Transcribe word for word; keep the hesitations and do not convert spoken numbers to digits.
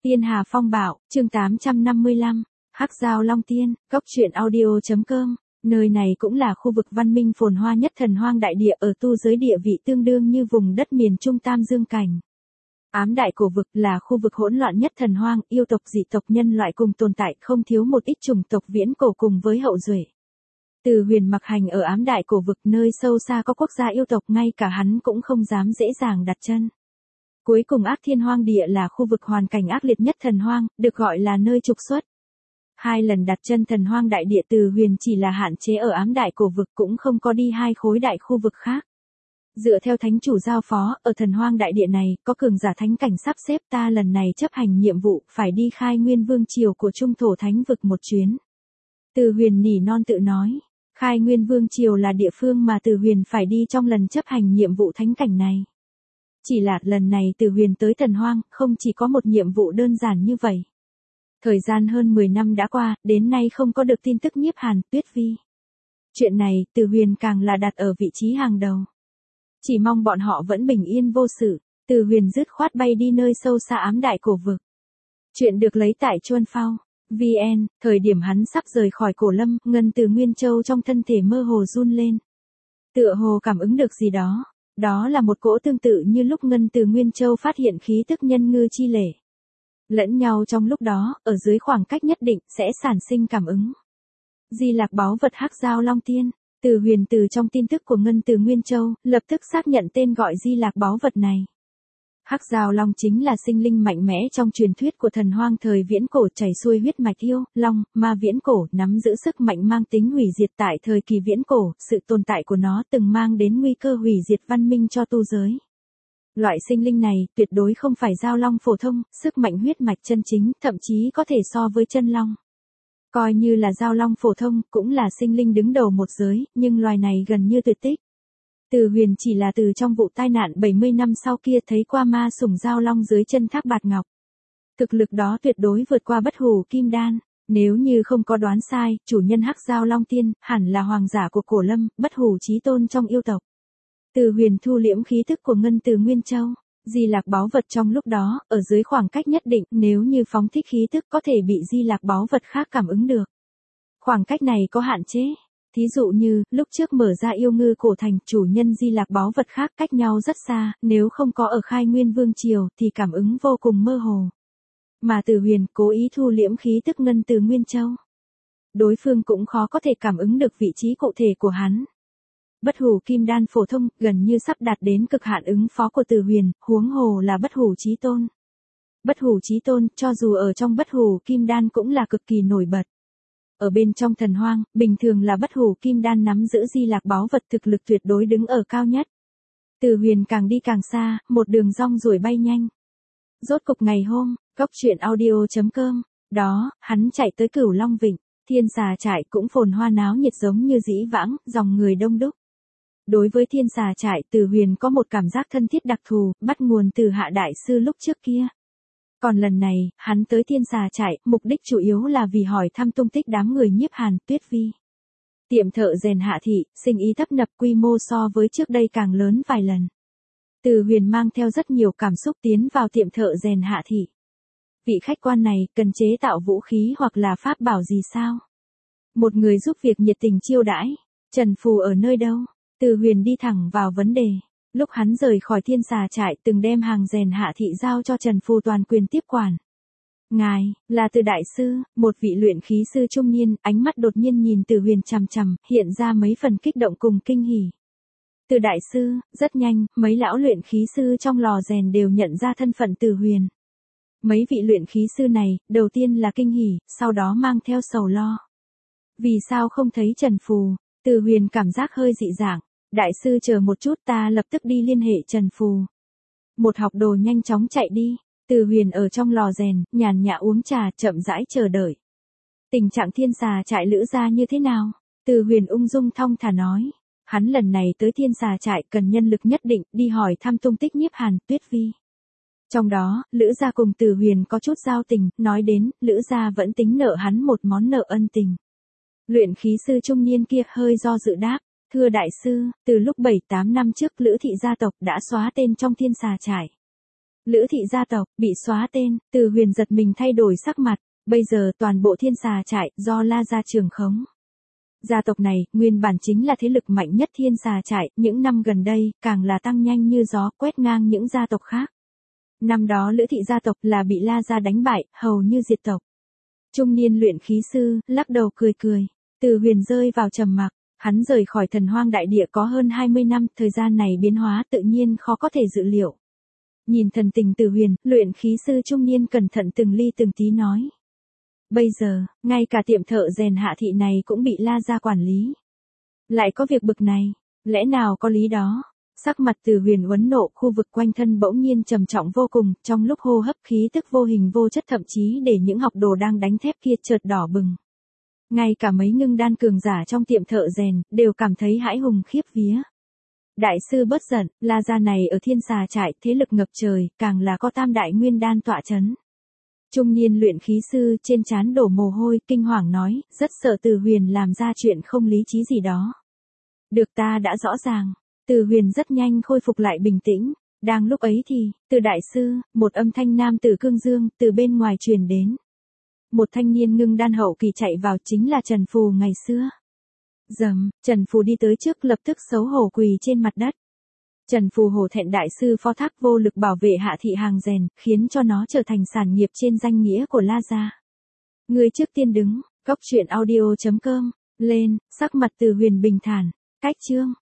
Tiên Hà Phong Bảo, chương tám trăm năm mươi lăm, Hắc Dao Long Tiên, Cốc truyện audio chấm com. Nơi này cũng là khu vực văn minh phồn hoa nhất thần hoang đại địa, ở tu giới địa vị tương đương như vùng đất miền Trung Tam Dương Cảnh. Ám Đại Cổ Vực là khu vực hỗn loạn nhất thần hoang, yêu tộc dị tộc nhân loại cùng tồn tại, không thiếu một ít chủng tộc viễn cổ cùng với hậu duệ. Từ Huyền mặc hành ở Ám Đại Cổ Vực, nơi sâu xa có quốc gia yêu tộc, ngay cả hắn cũng không dám dễ dàng đặt chân. Cuối cùng Ác Thiên Hoang Địa là khu vực hoàn cảnh ác liệt nhất thần hoang, được gọi là nơi trục xuất. Hai lần đặt chân thần hoang đại địa, Từ Huyền chỉ là hạn chế ở Ám Đại Cổ Vực, cũng không có đi hai khối đại khu vực khác. Dựa theo thánh chủ giao phó, ở thần hoang đại địa này, có cường giả thánh cảnh sắp xếp, ta lần này chấp hành nhiệm vụ, phải đi Khai Nguyên Vương Triều của Trung Thổ Thánh Vực một chuyến. Từ Huyền nỉ non tự nói, Khai Nguyên Vương Triều là địa phương mà Từ Huyền phải đi trong lần chấp hành nhiệm vụ thánh cảnh này. Chỉ là lần này Từ Huyền tới thần hoang, không chỉ có một nhiệm vụ đơn giản như vậy. Thời gian hơn mười năm đã qua, đến nay không có được tin tức Nhiếp Hàn, Tuyết Vi. Chuyện này, Từ Huyền càng là đặt ở vị trí hàng đầu. Chỉ mong bọn họ vẫn bình yên vô sự. Từ Huyền dứt khoát bay đi nơi sâu xa Ám Đại Cổ Vực. Chuyện được lấy tại Chuân Phao. vê en, thời điểm hắn sắp rời khỏi Cổ Lâm, Ngân Từ Nguyên Châu trong thân thể mơ hồ run lên. Tựa hồ cảm ứng được gì đó. Đó là một cỗ tương tự như lúc Ngân Từ Nguyên Châu phát hiện khí tức nhân ngư chi lễ. Lẫn nhau trong lúc đó, ở dưới khoảng cách nhất định, sẽ sản sinh cảm ứng. Di Lạc báu vật Hắc Dao Long Tiên. Từ Huyền từ trong tin tức của Ngân Từ Nguyên Châu, lập tức xác nhận tên gọi Di Lạc báu vật này. Hắc Dao Long chính là sinh linh mạnh mẽ trong truyền thuyết của thần hoang thời viễn cổ, chảy xuôi huyết mạch yêu, long, ma viễn cổ, nắm giữ sức mạnh mang tính hủy diệt tại thời kỳ viễn cổ, sự tồn tại của nó từng mang đến nguy cơ hủy diệt văn minh cho tu giới. Loại sinh linh này tuyệt đối không phải dao long phổ thông, sức mạnh huyết mạch chân chính, thậm chí có thể so với chân long. Coi như là dao long phổ thông, cũng là sinh linh đứng đầu một giới, nhưng loài này gần như tuyệt tích. Từ Huyền chỉ là từ trong vụ tai nạn bảy mươi năm sau kia thấy qua ma sủng dao long dưới chân Thác Bạt Ngọc. Thực lực đó tuyệt đối vượt qua Bất Hủ Kim Đan. Nếu như không có đoán sai, chủ nhân Hắc Dao Long Tiên hẳn là hoàng giả của Cổ Lâm, Bất Hủ Chí Tôn trong yêu tộc. Từ Huyền thu liễm khí tức của Ngân Từ Nguyên Châu, Di Lạc báu vật trong lúc đó, ở dưới khoảng cách nhất định, nếu như phóng thích khí tức có thể bị Di Lạc báu vật khác cảm ứng được. Khoảng cách này có hạn chế. Thí dụ như, lúc trước mở ra yêu ngư cổ thành, chủ nhân Di Lạc báu vật khác cách nhau rất xa, nếu không có ở Khai Nguyên Vương Triều, thì cảm ứng vô cùng mơ hồ. Mà Từ Huyền cố ý thu liễm khí tức Ngân Từ Nguyên Châu. Đối phương cũng khó có thể cảm ứng được vị trí cụ thể của hắn. Bất Hủ Kim Đan phổ thông, gần như sắp đạt đến cực hạn ứng phó của Từ Huyền, huống hồ là Bất Hủ Chí Tôn. Bất Hủ Chí Tôn, cho dù ở trong Bất Hủ Kim Đan cũng là cực kỳ nổi bật. Ở bên trong thần hoang, bình thường là Bất Hủ Kim Đan nắm giữ Di Lạc báu vật, thực lực tuyệt đối đứng ở cao nhất. Từ Huyền càng đi càng xa, một đường rong ruổi bay nhanh. Rốt cục ngày hôm, Cốc truyện audio chấm com, đó, hắn chạy tới Cửu Long Vịnh, Thiên Xà Trại cũng phồn hoa náo nhiệt giống như dĩ vãng, dòng người đông đúc. Đối với Thiên Xà Trại, Từ Huyền có một cảm giác thân thiết đặc thù, bắt nguồn từ Hạ Đại Sư lúc trước kia. Còn lần này, hắn tới Thiên Xà Trại, mục đích chủ yếu là vì hỏi thăm tung tích đám người Nhiếp Hàn, Tuyết Vi. Tiệm thợ rèn Hạ Thị, sinh ý tấp nập, quy mô so với trước đây càng lớn vài lần. Từ Huyền mang theo rất nhiều cảm xúc tiến vào tiệm thợ rèn Hạ Thị. Vị khách quan này, cần chế tạo vũ khí hoặc là pháp bảo gì sao? Một người giúp việc nhiệt tình chiêu đãi. Trần Phù ở nơi đâu? Từ Huyền đi thẳng vào vấn đề. Lúc hắn rời khỏi Thiên Xà Trại, từng đem hàng rèn Hạ Thị giao cho Trần Phù toàn quyền tiếp quản. Ngài, là Từ Đại Sư, một vị luyện khí sư trung niên, ánh mắt đột nhiên nhìn Từ Huyền chằm chằm, hiện ra mấy phần kích động cùng kinh hỉ. Từ Đại Sư, rất nhanh, mấy lão luyện khí sư trong lò rèn đều nhận ra thân phận Từ Huyền. Mấy vị luyện khí sư này, đầu tiên là kinh hỉ, sau đó mang theo sầu lo. Vì sao không thấy Trần Phù? Từ Huyền cảm giác hơi dị dạng. Đại sư chờ một chút, ta lập tức đi liên hệ Trần Phù. Một học đồ nhanh chóng chạy đi. Từ Huyền ở trong lò rèn, nhàn nhã uống trà, chậm rãi chờ đợi. Tình trạng Thiên Xà Trại Lữ gia như thế nào? Từ Huyền ung dung thong thả nói. Hắn lần này tới Thiên Xà Trại cần nhân lực nhất định, đi hỏi thăm tung tích Nhiếp Hàn, Tuyết Vi. Trong đó, Lữ gia cùng Từ Huyền có chút giao tình, nói đến, Lữ gia vẫn tính nợ hắn một món nợ ân tình. Luyện khí sư trung niên kia hơi do dự đáp. Thưa đại sư, từ lúc bảy tám năm trước Lữ thị gia tộc đã xóa tên trong Thiên Xà Trại. Lữ thị gia tộc, bị xóa tên, Từ Huyền giật mình thay đổi sắc mặt, bây giờ toàn bộ Thiên Xà trại, do La gia trưởng khống. Gia tộc này, nguyên bản chính là thế lực mạnh nhất Thiên Xà trại, những năm gần đây, càng là tăng nhanh như gió, quét ngang những gia tộc khác. Năm đó Lữ thị gia tộc là bị La gia đánh bại, hầu như diệt tộc. Trung niên luyện khí sư, lắc đầu cười cười. Từ Huyền rơi vào trầm mặc, hắn rời khỏi Thần Hoang đại địa có hơn hai mươi năm, thời gian này biến hóa tự nhiên khó có thể dự liệu. Nhìn thần tình Từ Huyền, luyện khí sư trung niên cẩn thận từng ly từng tí nói. Bây giờ, ngay cả tiệm thợ rèn Hạ thị này cũng bị La gia quản lý. Lại có việc bực này, lẽ nào có lý đó? Sắc mặt Từ Huyền uốn nộ, khu vực quanh thân bỗng nhiên trầm trọng vô cùng, trong lúc hô hấp khí tức vô hình vô chất, thậm chí để những học đồ đang đánh thép kia chợt đỏ bừng. Ngay cả mấy ngưng đan cường giả trong tiệm thợ rèn, đều cảm thấy hãi hùng khiếp vía. Đại sư bớt giận, La gia này ở Thiên Xà trại, thế lực ngập trời, càng là có tam đại nguyên đan tọa chấn. Trung niên luyện khí sư trên trán đổ mồ hôi, kinh hoàng nói, rất sợ Từ Huyền làm ra chuyện không lý trí gì đó. Được, ta đã rõ ràng. Từ Huyền rất nhanh khôi phục lại bình tĩnh. Đang lúc ấy thì, từ đại sư, một âm thanh nam tử cương dương, từ bên ngoài truyền đến. Một thanh niên ngưng đan hậu kỳ chạy vào, chính là Trần Phù ngày xưa. Dầm, Trần Phù đi tới trước, lập tức xấu hổ quỳ trên mặt đất. Trần Phù hổ thẹn đại sư phó thác vô lực bảo vệ Hạ thị hàng rèn, khiến cho nó trở thành sản nghiệp trên danh nghĩa của La gia. Người trước tiên đứng, góc truyện audio chấm com, lên, sắc mặt Từ Huyền bình thản, cách chương.